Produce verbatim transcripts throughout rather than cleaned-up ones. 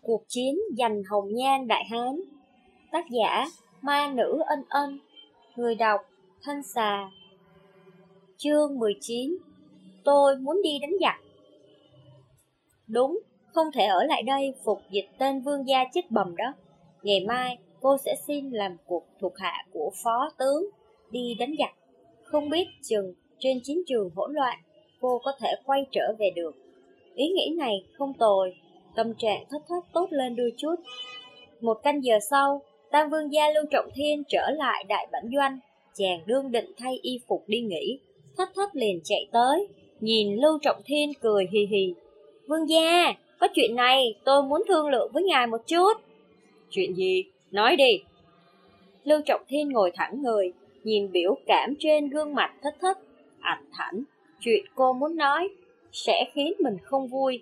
Cuộc chiến giành hồng nhan Đại Hán. Tác giả Ma Nữ Ân Ân. Người đọc Thanh Xà. Chương mười chín. Tôi muốn đi đánh giặc. Đúng, không thể ở lại đây phục dịch tên vương gia chết bầm đó. Ngày mai cô sẽ xin làm cuộc thuộc hạ của phó tướng đi đánh giặc. Không biết chừng trên chiến trường hỗn loạn cô có thể quay trở về được. Ý nghĩ này không tồi. Tâm trạng thất thất tốt lên đôi chút. Một canh giờ sau, Tam vương gia Lưu Trọng Thiên trở lại đại bản doanh. Chàng đương định thay y phục đi nghỉ, thất thất liền chạy tới, nhìn Lưu Trọng Thiên cười hì hì. Vương gia, có chuyện này tôi muốn thương lượng với ngài một chút. Chuyện gì? Nói đi. Lưu Trọng Thiên ngồi thẳng người, nhìn biểu cảm trên gương mặt thất thất, ảnh thảnh. Chuyện cô muốn nói sẽ khiến mình không vui.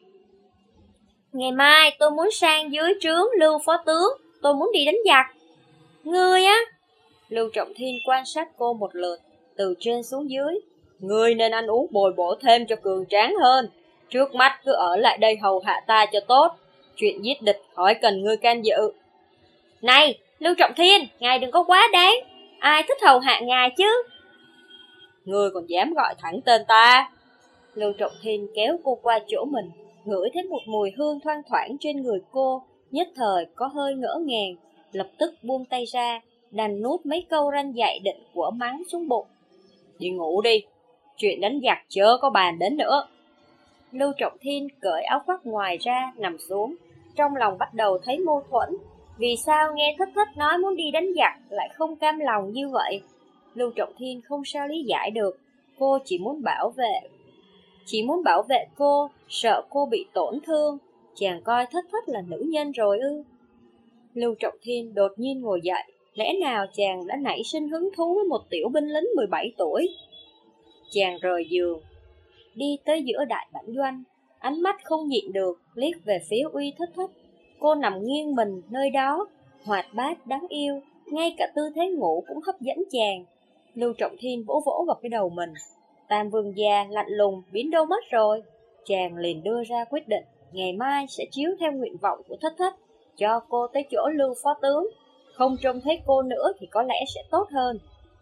Ngày mai tôi muốn sang dưới trướng Lưu phó tướng, tôi muốn đi đánh giặc. Ngươi á? Lưu Trọng Thiên quan sát cô một lượt, từ trên xuống dưới. Ngươi nên ăn uống bồi bổ thêm cho cường tráng hơn. Trước mắt cứ ở lại đây hầu hạ ta cho tốt. Chuyện giết địch khỏi cần ngươi can dự. Này, Lưu Trọng Thiên, ngài đừng có quá đáng. Ai thích hầu hạ ngài chứ? Ngươi còn dám gọi thẳng tên ta? Lưu Trọng Thiên kéo cô qua chỗ mình, ngửi thấy một mùi hương thoang thoảng trên người cô, nhất thời có hơi ngỡ ngàng, lập tức buông tay ra, đành nuốt mấy câu răn dạy định của mắng xuống bụng. Đi ngủ đi, chuyện đánh giặc chớ có bàn đến nữa. Lưu Trọng Thiên cởi áo khoác ngoài ra nằm xuống, trong lòng bắt đầu thấy mâu thuẫn. Vì sao nghe thất thất nói muốn đi đánh giặc lại không cam lòng như vậy? Lưu Trọng Thiên không sao lý giải được, cô chỉ muốn bảo vệ Chỉ muốn bảo vệ cô, sợ cô bị tổn thương. Chàng coi thất thất là nữ nhân rồi ư? Lưu Trọng Thiên đột nhiên ngồi dậy. Lẽ nào chàng đã nảy sinh hứng thú với một tiểu binh lính mười bảy tuổi? Chàng rời giường, đi tới giữa đại bản doanh, ánh mắt không nhịn được liếc về phía Uy Thất Thất. Cô nằm nghiêng mình nơi đó, hoạt bát đáng yêu, ngay cả tư thế ngủ cũng hấp dẫn chàng. Lưu Trọng Thiên vỗ vỗ vào cái đầu mình. Tam vương gia lạnh lùng biến đâu mất rồi? Chàng liền đưa ra quyết định, ngày mai sẽ chiếu theo nguyện vọng của thất thất, cho cô tới chỗ Lưu phó tướng. Không trông thấy cô nữa thì có lẽ sẽ tốt hơn.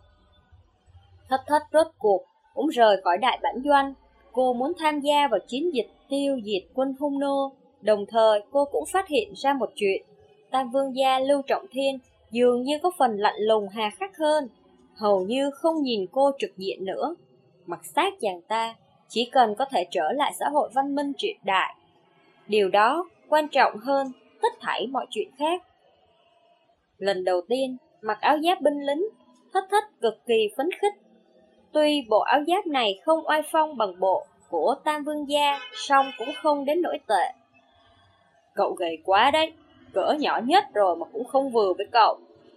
Thất thất rốt cuộc cũng rời khỏi đại bản doanh. Cô muốn tham gia vào chiến dịch tiêu diệt quân hung nô. Đồng thời cô cũng phát hiện ra một chuyện. Tam vương gia Lưu Trọng Thiên dường như có phần lạnh lùng hà khắc hơn, hầu như không nhìn cô trực diện nữa. Mặc xác chàng ta chỉ cần có thể trở lại xã hội văn minh triệt đại. Điều đó quan trọng hơn tất thảy mọi chuyện khác. Lần đầu tiên mặc áo giáp binh lính, thất thất cực kỳ phấn khích. Tuy bộ áo giáp này không oai phong bằng bộ của Tam vương gia, song cũng không đến nỗi tệ. Cậu gầy quá đấy, cỡ nhỏ nhất rồi mà cũng không vừa với cậu.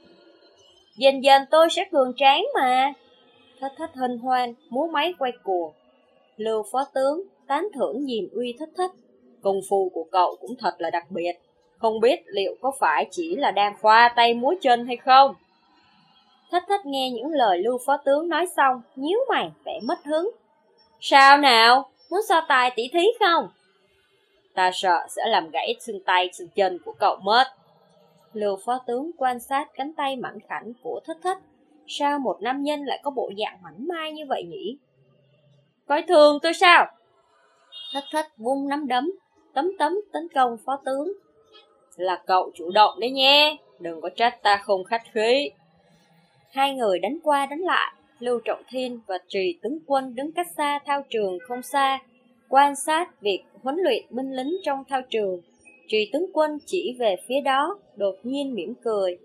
Dần dần tôi sẽ cường tráng mà. Thất thất hân hoan, múa máy quay cuồng. Lưu phó tướng tán thưởng nhìn Uy Thất Thất. Công phu của cậu cũng thật là đặc biệt. Không biết liệu có phải chỉ là đang khoa tay múa chân hay không? Thất thất nghe những lời Lưu phó tướng nói xong, nhíu mày vẻ mất hứng. Sao nào? Muốn so tài tỉ thí không? Ta sợ sẽ làm gãy xương tay xương chân của cậu mất. Lưu phó tướng quan sát cánh tay mảnh khảnh của thất thất. Sao một nam nhân lại có bộ dạng mảnh mai như vậy nhỉ? Coi thường tôi sao? Thất thất vung nắm đấm, tấm tấm tấn công phó tướng. Là cậu chủ động đấy nhé, đừng có trách ta không khách khí. Hai người đánh qua đánh lại. Lưu Trọng Thiên và Trì tướng quân đứng cách xa thao trường không xa, quan sát việc huấn luyện binh lính trong thao trường. Trì tướng quân chỉ về phía đó, đột nhiên mỉm cười.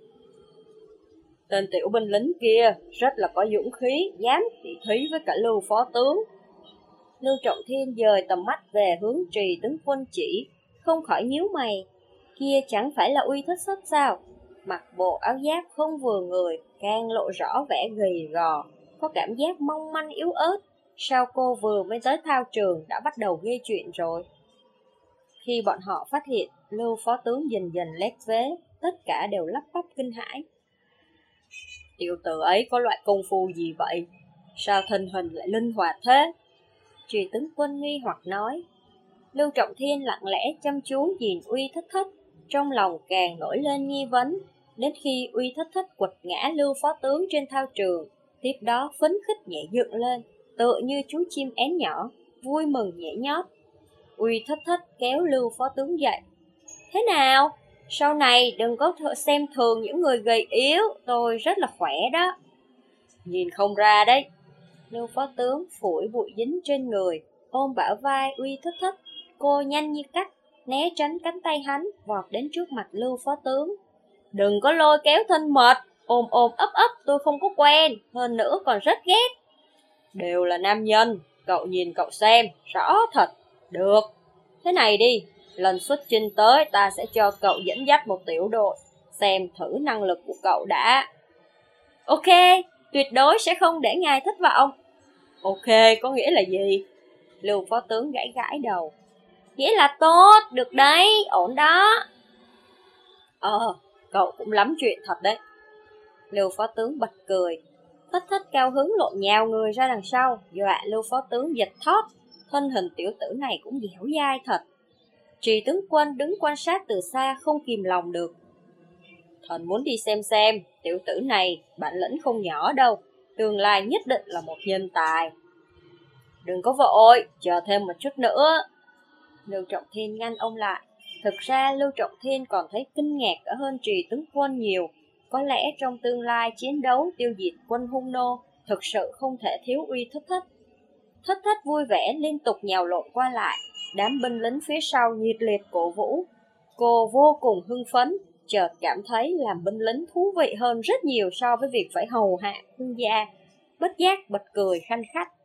Tên tiểu binh lính kia rất là có dũng khí, dám tỉ thí với cả Lưu phó tướng. Lưu Trọng Thiên dời tầm mắt về hướng Trì tướng quân chỉ, không khỏi nhíu mày. Kia chẳng phải là Uy Thất Thất sao? Mặc bộ áo giáp không vừa người, càng lộ rõ vẻ gầy gò, có cảm giác mong manh yếu ớt. Sao cô vừa mới tới thao trường đã bắt đầu gây chuyện rồi? Khi bọn họ phát hiện Lưu phó tướng dần dần lép vế, tất cả đều lắp bắp kinh hãi. Tiểu tử ấy có loại công phu gì vậy? Sao thân hình lại linh hoạt thế? Trì tướng quân nghi hoặc nói. Lưu Trọng Thiên lặng lẽ chăm chú nhìn Uy Thất Thất, trong lòng càng nổi lên nghi vấn, đến khi Uy Thích Thích quật ngã Lưu phó tướng trên thao trường, tiếp đó phấn khích nhảy dựng lên, tựa như chú chim én nhỏ, vui mừng nhảy nhót. Uy Thích Thích kéo Lưu phó tướng dậy. Thế nào? Sau này đừng có xem thường những người gầy yếu, tôi rất là khỏe đó. Nhìn không ra đấy. Lưu phó tướng phủi bụi dính trên người, ôm bả vai Uy Thích Thích. Cô nhanh như cắt, né tránh cánh tay hắn, vọt đến trước mặt Lưu phó tướng. Đừng có lôi kéo thân mật, ôm ôm ấp ấp tôi không có quen, hơn nữa còn rất ghét. Đều là nam nhân, cậu nhìn cậu xem, rõ thật. Được, thế này đi, lần xuất chinh tới ta sẽ cho cậu dẫn dắt một tiểu đội, xem thử năng lực của cậu đã. Ok, tuyệt đối sẽ không để ngài thất vọng. Ok, có nghĩa là gì? Lưu phó tướng gãi gãi đầu. Nghĩa là tốt, được đấy, ổn đó. Ờ, cậu cũng lắm chuyện thật đấy. Lưu phó tướng bật cười. Thích Thích cao hứng lộn nhào người ra đằng sau, dọa Lưu phó tướng giật thót. Thân hình tiểu tử này cũng dẻo dai thật. Trì tướng quân đứng quan sát từ xa không kìm lòng được. Thần muốn đi xem xem, tiểu tử này bản lĩnh không nhỏ đâu, tương lai nhất định là một nhân tài. Đừng có vội, chờ thêm một chút nữa. Lưu Trọng Thiên ngăn ông lại. Thực ra Lưu Trọng Thiên còn thấy kinh ngạc ở hơn Trì tướng quân nhiều. Có lẽ trong tương lai chiến đấu tiêu diệt quân hung nô, thực sự không thể thiếu Uy Thích Thích. Thích Thích vui vẻ liên tục nhào lộn qua lại, đám binh lính phía sau nhiệt liệt cổ vũ. Cô vô cùng hưng phấn, chợt cảm thấy làm binh lính thú vị hơn rất nhiều so với việc phải hầu hạ hương gia. Bất giác bật cười khanh khách.